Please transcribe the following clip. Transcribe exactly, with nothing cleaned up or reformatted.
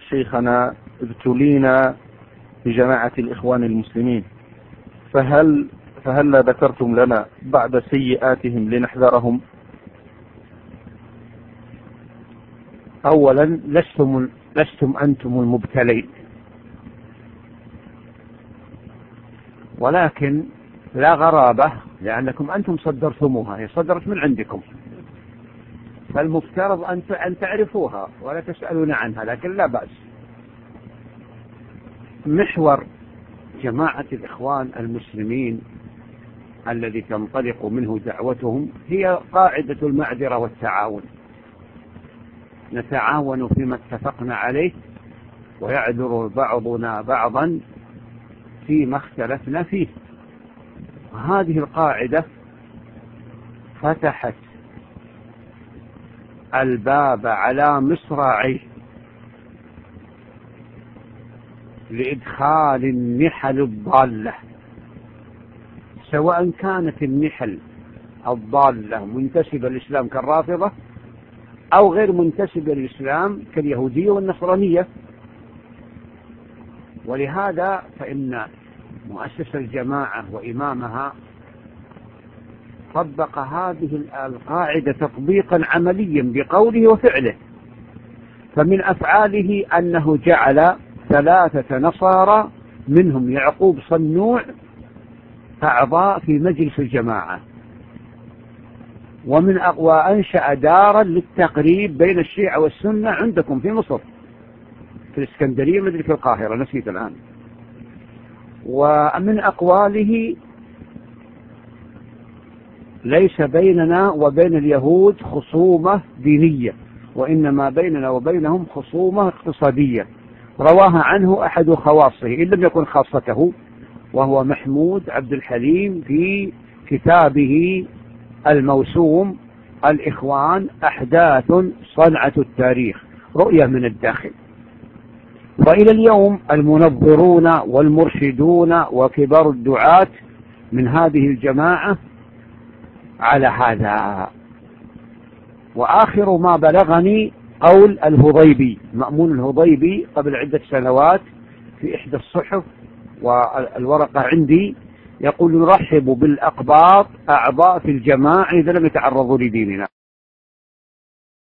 شيخنا ابتلينا بجماعة الإخوان المسلمين، فهل فهل ذكرتم لنا بعد سيئاتهم لنحذرهم؟ أولا لستم, لستم أنتم المبتلين، ولكن لا غرابة لأنكم أنتم صدرتموها، هي صدرت من عندكم، فالمفترض أن تعرفوها ولا تسألون عنها، لكن لا بأس. محور جماعة الإخوان المسلمين الذي تنطلق منه دعوتهم هي قاعدة المعذرة والتعاون، نتعاون فيما اتفقنا عليه ويعذر بعضنا بعضا فيما اختلفنا فيه. هذه القاعدة فتحت الباب على مصراعيه لإدخال النحل الضالة، سواء كانت النحل الضالة منتسبة للإسلام كالرافضة أو غير منتسبة للإسلام كاليهودية والنصرانية. ولهذا فإن مؤسس الجماعة وإمامها طبق هذه القاعدة تطبيقا عمليا بقوله وفعله، فمن أفعاله أنه جعل ثلاثة نصارى منهم يعقوب صنوع أعضاء في مجلس الجماعة، ومن أقوى أنشأ دارا للتقريب بين الشيعة والسنة عندكم في مصر في الإسكندرية، مدري في القاهرة نسيت الآن. ومن أقواله ليس بيننا وبين اليهود خصومة دينية، وإنما بيننا وبينهم خصومة اقتصادية، رواها عنه أحد خواصه إن لم يكن خاصته، وهو محمود عبد الحليم في كتابه الموسوم الإخوان أحداث صنعة التاريخ، رؤية من الداخل. وإلى اليوم المنظرون والمرشدون وكبار الدعاة من هذه الجماعة على هذا. وآخر ما بلغني قول الهضيبي، مأمون الهضيبي قبل عدة سنوات في إحدى الصحف والورقة عندي، يقول نرحب بالأقباط أعضاء في الجماعة إذا لم يتعرضوا لديننا.